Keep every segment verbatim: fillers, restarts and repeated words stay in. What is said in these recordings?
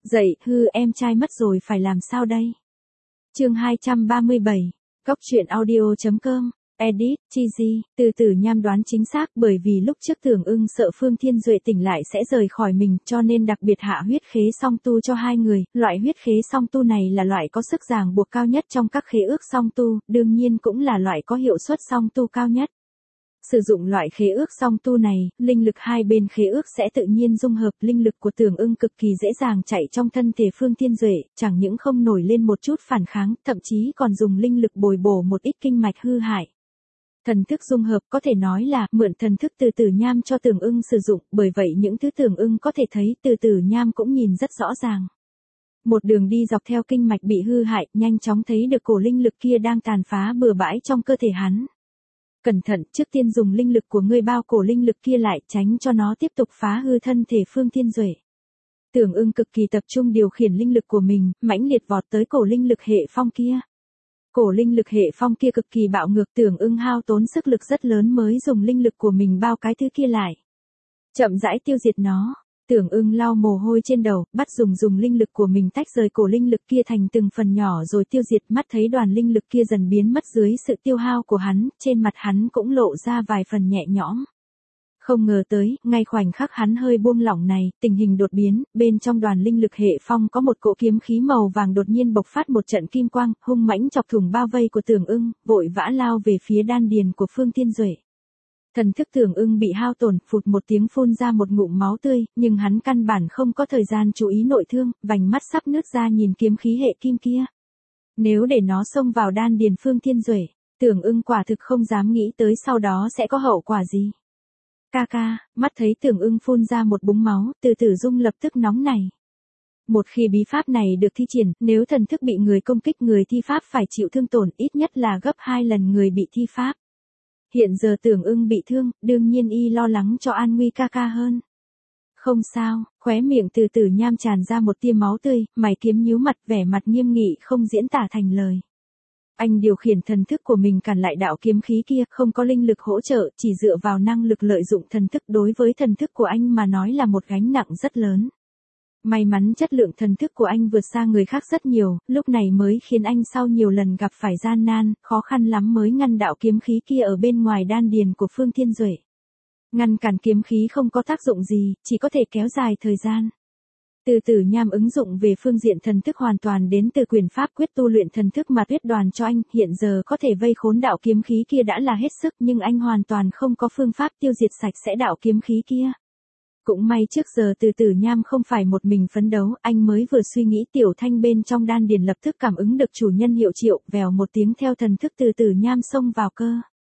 Dậy, hư em trai mất rồi phải làm sao đây? Chương hai trăm ba mươi bảy, Góc truyện audio chấm com, edit, Chizy, từ từ nham đoán chính xác bởi vì lúc trước Tưởng Ưng sợ Phương Thiên Duệ tỉnh lại sẽ rời khỏi mình cho nên đặc biệt hạ huyết khế song tu cho hai người, loại huyết khế song tu này là loại có sức ràng buộc cao nhất trong các khế ước song tu, đương nhiên cũng là loại có hiệu suất song tu cao nhất. Sử dụng loại khế ước song tu này, linh lực hai bên khế ước sẽ tự nhiên dung hợp, linh lực của Tưởng Ưng cực kỳ dễ dàng chạy trong thân thể Phương Thiên Duệ, chẳng những không nổi lên một chút phản kháng, thậm chí còn dùng linh lực bồi bổ một ít kinh mạch hư hại. Thần thức dung hợp có thể nói là mượn thần thức từ từ nham cho Tưởng Ưng sử dụng, bởi vậy những thứ Tưởng Ưng có thể thấy từ từ nham cũng nhìn rất rõ ràng. Một đường đi dọc theo kinh mạch bị hư hại, nhanh chóng thấy được cổ linh lực kia đang tàn phá bừa bãi trong cơ thể hắn. Cẩn thận, trước tiên dùng linh lực của ngươi bao cổ linh lực kia lại, tránh cho nó tiếp tục phá hư thân thể Phương Thiên Duệ. Tưởng Ưng cực kỳ tập trung điều khiển linh lực của mình, mãnh liệt vọt tới cổ linh lực hệ phong kia. Cổ linh lực hệ phong kia cực kỳ bạo ngược, Tưởng Ưng hao tốn sức lực rất lớn mới dùng linh lực của mình bao cái thứ kia lại. Chậm rãi tiêu diệt nó. Tưởng Ưng lau mồ hôi trên đầu, bắt dùng dùng linh lực của mình tách rời cổ linh lực kia thành từng phần nhỏ rồi tiêu diệt, mắt thấy đoàn linh lực kia dần biến mất dưới sự tiêu hao của hắn, trên mặt hắn cũng lộ ra vài phần nhẹ nhõm. Không ngờ tới, ngay khoảnh khắc hắn hơi buông lỏng này, tình hình đột biến, bên trong đoàn linh lực hệ phong có một cỗ kiếm khí màu vàng đột nhiên bộc phát một trận kim quang, hung mãnh chọc thủng bao vây của Tưởng Ưng, vội vã lao về phía đan điền của Phương Thiên Duệ. Thần thức Tưởng Ưng bị hao tổn, phụt một tiếng phun ra một ngụm máu tươi, nhưng hắn căn bản không có thời gian chú ý nội thương, vành mắt sắp nứt ra nhìn kiếm khí hệ kim kia. Nếu để nó xông vào đan điền Phương Thiên Duệ, Tưởng Ưng quả thực không dám nghĩ tới sau đó sẽ có hậu quả gì. Ca ca, mắt thấy Tưởng Ưng phun ra một búng máu, từ từ dung lập tức nóng nảy. Một khi bí pháp này được thi triển, nếu thần thức bị người công kích, người thi pháp phải chịu thương tổn ít nhất là gấp hai lần người bị thi pháp. Hiện giờ Tưởng Ưng bị thương, đương nhiên y lo lắng cho an nguy ca ca hơn. Không sao, khóe miệng từ từ nham tràn ra một tia máu tươi, mày kiếm nhíu mặt, vẻ mặt nghiêm nghị không diễn tả thành lời. Anh điều khiển thần thức của mình cản lại đạo kiếm khí kia, không có linh lực hỗ trợ, chỉ dựa vào năng lực lợi dụng thần thức, đối với thần thức của anh mà nói là một gánh nặng rất lớn. May mắn chất lượng thần thức của anh vượt xa người khác rất nhiều, lúc này mới khiến anh sau nhiều lần gặp phải gian nan, khó khăn lắm mới ngăn đạo kiếm khí kia ở bên ngoài đan điền của Phương Thiên Duệ. Ngăn cản kiếm khí không có tác dụng gì, chỉ có thể kéo dài thời gian. Từ từ nham ứng dụng về phương diện thần thức hoàn toàn đến từ quyền pháp quyết tu luyện thần thức mà Tuyết Đoàn cho anh, hiện giờ có thể vây khốn đạo kiếm khí kia đã là hết sức, nhưng anh hoàn toàn không có phương pháp tiêu diệt sạch sẽ đạo kiếm khí kia. Cũng may trước giờ từ từ nham không phải một mình phấn đấu, anh mới vừa suy nghĩ Tiểu Thanh bên trong đan điền lập tức cảm ứng được chủ nhân hiệu triệu, vèo một tiếng theo thần thức từ từ nham xông vào cơ.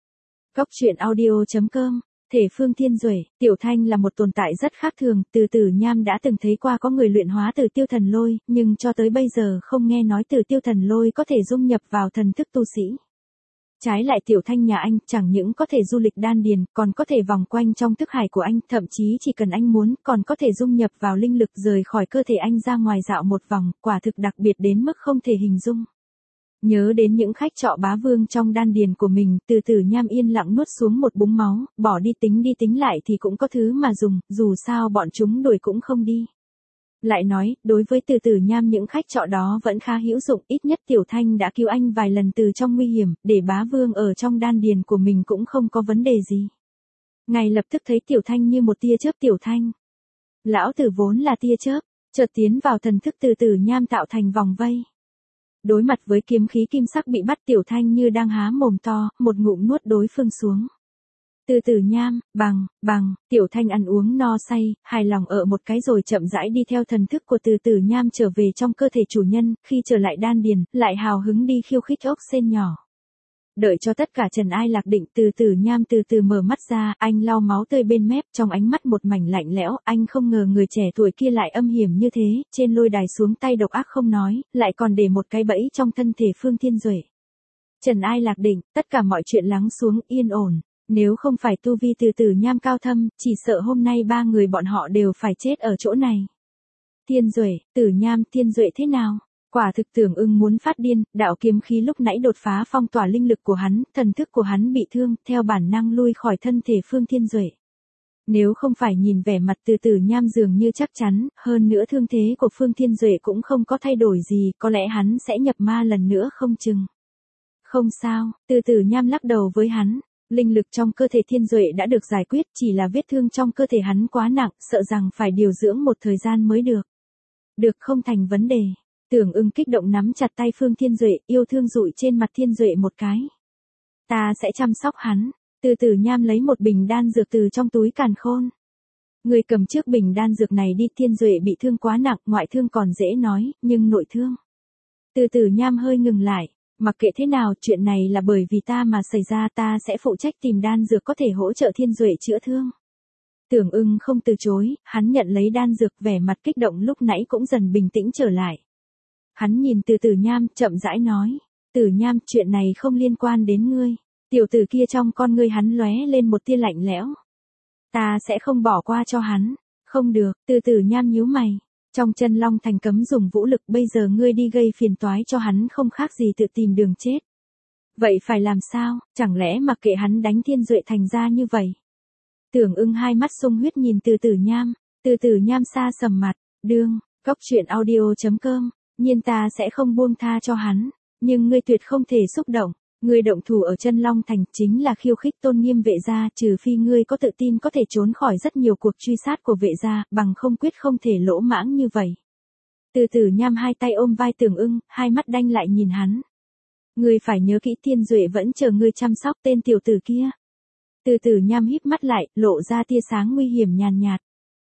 Góc truyện audio chấm com, thể Phương Thiên Duệ, Tiểu Thanh là một tồn tại rất khác thường, từ từ nham đã từng thấy qua có người luyện hóa từ tiêu thần lôi, nhưng cho tới bây giờ không nghe nói từ tiêu thần lôi có thể dung nhập vào thần thức tu sĩ. Trái lại Tiểu Thanh nhà anh, chẳng những có thể du lịch đan điền, còn có thể vòng quanh trong thức hải của anh, thậm chí chỉ cần anh muốn, còn có thể dung nhập vào linh lực rời khỏi cơ thể anh ra ngoài dạo một vòng, quả thực đặc biệt đến mức không thể hình dung. Nhớ đến những khách trọ bá vương trong đan điền của mình, từ từ nham yên lặng nuốt xuống một búng máu, bỏ đi tính đi tính lại thì cũng có thứ mà dùng, dù sao bọn chúng đuổi cũng không đi. Lại nói, đối với từ từ nham những khách trọ đó vẫn khá hữu dụng, ít nhất Tiểu Thanh đã cứu anh vài lần từ trong nguy hiểm, để bá vương ở trong đan điền của mình cũng không có vấn đề gì. Ngay lập tức thấy Tiểu Thanh như một tia chớp. Tiểu Thanh, lão tử vốn là tia chớp, chợt tiến vào thần thức từ từ nham tạo thành vòng vây. Đối mặt với kiếm khí kim sắc bị bắt, Tiểu Thanh như đang há mồm to, một ngụm nuốt đối phương xuống. Từ từ nham, bằng, bằng, Tiểu Thanh ăn uống no say, hài lòng ở một cái rồi chậm rãi đi theo thần thức của từ từ nham trở về trong cơ thể chủ nhân, khi trở lại đan điền, lại hào hứng đi khiêu khích ốc sên nhỏ. Đợi cho tất cả trần ai lạc định, từ từ nham từ từ mở mắt ra, anh lau máu tươi bên mép, trong ánh mắt một mảnh lạnh lẽo, anh không ngờ người trẻ tuổi kia lại âm hiểm như thế, trên lôi đài xuống tay độc ác không nói, lại còn để một cái bẫy trong thân thể Phương Thiên Duệ. Trần ai lạc định, tất cả mọi chuyện lắng xuống, yên ổn. Nếu không phải tu vi từ từ nham cao thâm, chỉ sợ hôm nay ba người bọn họ đều phải chết ở chỗ này. Thiên Duệ, Tử Nham, Thiên Duệ thế nào? Quả thực Tưởng Ưng muốn phát điên, đạo kiếm khí lúc nãy đột phá phong tỏa linh lực của hắn, thần thức của hắn bị thương, theo bản năng lui khỏi thân thể Phương Thiên Duệ. Nếu không phải nhìn vẻ mặt Từ Tử Nham dường như chắc chắn, hơn nữa thương thế của Phương Thiên Duệ cũng không có thay đổi gì, có lẽ hắn sẽ nhập ma lần nữa không chừng. Không sao, Từ Tử Nham lắc đầu với hắn. Linh lực trong cơ thể Thiên Duệ đã được giải quyết, chỉ là vết thương trong cơ thể hắn quá nặng, sợ rằng phải điều dưỡng một thời gian mới được. Được, không thành vấn đề. Tưởng Ưng kích động nắm chặt tay Phương Thiên Duệ, yêu thương dụi trên mặt Thiên Duệ một cái. Ta sẽ chăm sóc hắn. Từ Tử Nham lấy một bình đan dược từ trong túi càn khôn. Người cầm trước bình đan dược này đi, Thiên Duệ bị thương quá nặng, ngoại thương còn dễ nói, nhưng nội thương. Từ Tử Nham hơi ngừng lại. Mặc kệ thế nào, chuyện này là bởi vì ta mà xảy ra, ta sẽ phụ trách tìm đan dược có thể hỗ trợ Thiên Duệ chữa thương. Tưởng Ưng không từ chối, hắn nhận lấy đan dược, vẻ mặt kích động lúc nãy cũng dần bình tĩnh trở lại. Hắn nhìn Từ Tử Nham, chậm rãi nói, Tử Nham, chuyện này không liên quan đến ngươi. Tiểu tử kia trong con ngươi hắn lóe lên một tia lạnh lẽo. Ta sẽ không bỏ qua cho hắn. Không được, Từ Tử Nham nhíu mày. Trong Chân Long Thành cấm dùng vũ lực, bây giờ ngươi đi gây phiền toái cho hắn không khác gì tự tìm đường chết. Vậy phải làm sao, chẳng lẽ mặc kệ hắn đánh Thiên Duệ thành ra như vậy? Tưởng Ưng hai mắt sung huyết nhìn Từ Tử Nham, Từ Tử Nham xa sầm mặt, đương, góc truyện audio chấm com, nhiên ta sẽ không buông tha cho hắn, nhưng ngươi tuyệt không thể xúc động. Ngươi động thủ ở Chân Long Thành chính là khiêu khích tôn nghiêm vệ gia, trừ phi ngươi có tự tin có thể trốn khỏi rất nhiều cuộc truy sát của vệ gia, bằng không quyết không thể lỗ mãng như vậy. Từ Tử Nham hai tay ôm vai Tưởng Ưng, hai mắt đanh lại nhìn hắn. Ngươi phải nhớ kỹ, Thiên Duệ vẫn chờ ngươi chăm sóc tên tiểu tử kia. Từ Tử Nham híp mắt lại, lộ ra tia sáng nguy hiểm nhàn nhạt.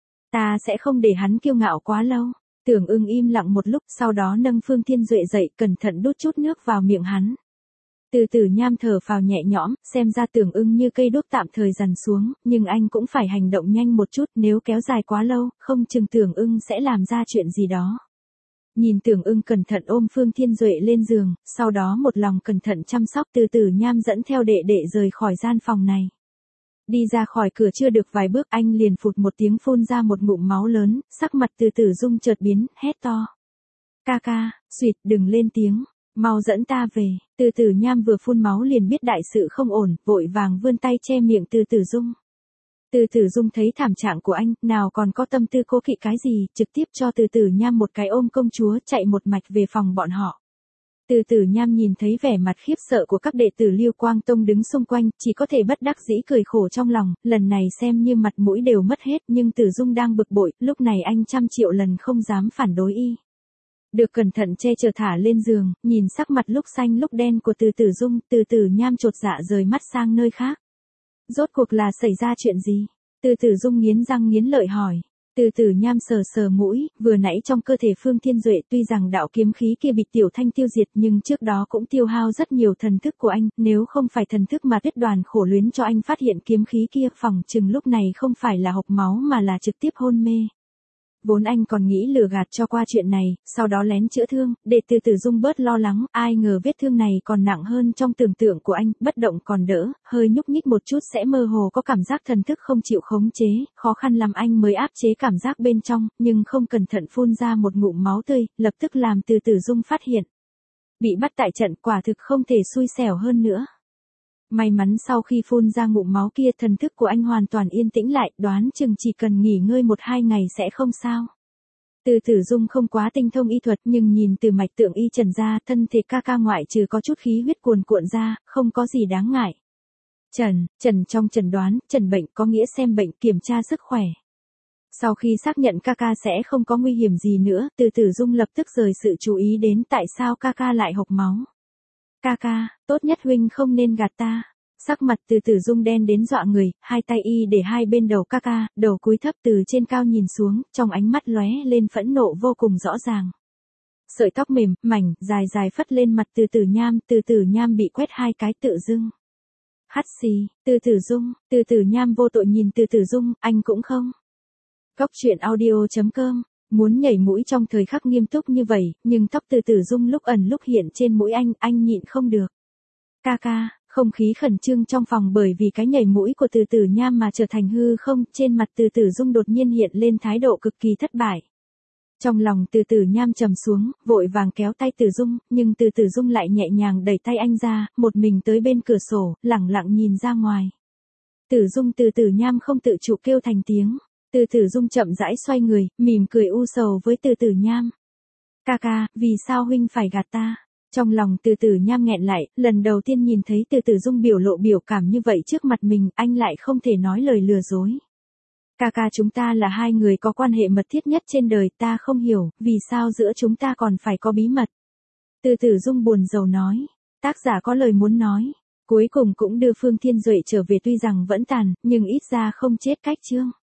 Ta sẽ không để hắn kiêu ngạo quá lâu. Tưởng Ưng im lặng một lúc, sau đó nâng Phương Thiên Duệ dậy, cẩn thận đút chút nước vào miệng hắn. Từ Tử Nham thở phào nhẹ nhõm, xem ra Tưởng Ưng như cây đuốc tạm thời dằn xuống, nhưng anh cũng phải hành động nhanh một chút, nếu kéo dài quá lâu, không chừng Tưởng Ưng sẽ làm ra chuyện gì đó. Nhìn Tưởng Ưng cẩn thận ôm Phương Thiên Duệ lên giường, sau đó một lòng cẩn thận chăm sóc, Từ Tử Nham dẫn theo đệ đệ rời khỏi gian phòng này. Đi ra khỏi cửa chưa được vài bước, anh liền phụt một tiếng phun ra một ngụm máu lớn, sắc mặt Từ Tử Dung chợt biến, hét to. Ca ca, xuyệt, đừng lên tiếng. Mau dẫn ta về. Từ Tử Nham vừa phun máu liền biết đại sự không ổn, vội vàng vươn tay che miệng Từ Tử Dung. Từ Tử Dung thấy thảm trạng của anh, nào còn có tâm tư cố kỵ cái gì, trực tiếp cho Từ Tử Nham một cái ôm công chúa, chạy một mạch về phòng bọn họ. Từ Tử Nham nhìn thấy vẻ mặt khiếp sợ của các đệ tử Lưu Quang Tông đứng xung quanh, chỉ có thể bất đắc dĩ cười khổ trong lòng, lần này xem như mặt mũi đều mất hết, nhưng Tử Dung đang bực bội, lúc này anh trăm triệu lần không dám phản đối y. Được cẩn thận che chở thả lên giường, nhìn sắc mặt lúc xanh lúc đen của Từ Tử Dung, Từ Tử Nham chột dạ rời mắt sang nơi khác. Rốt cuộc là xảy ra chuyện gì? Từ Tử Dung nghiến răng nghiến lợi hỏi. Từ Tử Nham sờ sờ mũi, vừa nãy trong cơ thể Phương Thiên Duệ tuy rằng đạo kiếm khí kia bị Tiểu Thanh tiêu diệt nhưng trước đó cũng tiêu hao rất nhiều thần thức của anh, nếu không phải thần thức mà Tuyết Đoàn khổ luyến cho anh phát hiện kiếm khí kia, phỏng chừng lúc này không phải là hộc máu mà là trực tiếp hôn mê. Vốn anh còn nghĩ lừa gạt cho qua chuyện này, sau đó lén chữa thương, để Từ Tử Dung bớt lo lắng, ai ngờ vết thương này còn nặng hơn trong tưởng tượng của anh, bất động còn đỡ, hơi nhúc nhích một chút sẽ mơ hồ có cảm giác thần thức không chịu khống chế, khó khăn lắm anh mới áp chế cảm giác bên trong, nhưng không cẩn thận phun ra một ngụm máu tươi, lập tức làm Từ Tử Dung phát hiện. Bị bắt tại trận, quả thực không thể xui xẻo hơn nữa. May mắn sau khi phun ra ngụm máu kia, thần thức của anh hoàn toàn yên tĩnh lại, đoán chừng chỉ cần nghỉ ngơi một hai ngày sẽ không sao. Từ Tử Dung không quá tinh thông y thuật, nhưng nhìn từ mạch tượng y Trần ra, thân thể ca ca ngoại trừ có chút khí huyết cuồn cuộn ra, không có gì đáng ngại. Trần, Trần trong chẩn đoán, trần bệnh có nghĩa xem bệnh, kiểm tra sức khỏe. Sau khi xác nhận ca ca sẽ không có nguy hiểm gì nữa, Từ Tử Dung lập tức rời sự chú ý đến tại sao ca ca lại hộc máu. Ca ca, tốt nhất huynh không nên gạt ta. Sắc mặt Từ Tử Dung đen đến dọa người, hai tay y để hai bên đầu ca ca, đầu cúi thấp từ trên cao nhìn xuống, trong ánh mắt lóe lên phẫn nộ vô cùng rõ ràng. Sợi tóc mềm, mảnh, dài dài phất lên mặt Từ Tử Nham, Từ Tử Nham bị quét hai cái tự dưng. Hắt xì, Từ Tử Dung, Từ Tử Nham vô tội nhìn Từ Tử Dung, anh cũng không. Góc truyện audio chấm com. Muốn nhảy mũi trong thời khắc nghiêm túc như vậy, nhưng tóc Từ Tử Dung lúc ẩn lúc hiện trên mũi anh, anh nhịn không được. Ca ca, không khí khẩn trương trong phòng bởi vì cái nhảy mũi của Từ Tử Nham mà trở thành hư không, trên mặt Từ Tử Dung đột nhiên hiện lên thái độ cực kỳ thất bại. Trong lòng Từ Tử Nham trầm xuống, vội vàng kéo tay Tử Dung, nhưng Từ Tử Dung lại nhẹ nhàng đẩy tay anh ra, một mình tới bên cửa sổ, lẳng lặng nhìn ra ngoài. Tử Dung Từ Tử Nham không tự chủ kêu thành tiếng. Từ Tử Dung chậm rãi xoay người, mỉm cười u sầu với Từ Tử Nham. Ca ca, vì sao huynh phải gạt ta? Trong lòng Từ Tử Nham nghẹn lại, lần đầu tiên nhìn thấy Từ Tử Dung biểu lộ biểu cảm như vậy trước mặt mình, anh lại không thể nói lời lừa dối. Ca ca, chúng ta là hai người có quan hệ mật thiết nhất trên đời, ta không hiểu, vì sao giữa chúng ta còn phải có bí mật. Từ Tử Dung buồn rầu nói. Tác giả có lời muốn nói. Cuối cùng cũng đưa Phương Thiên Duệ trở về, tuy rằng vẫn tàn, nhưng ít ra không chết cách chương.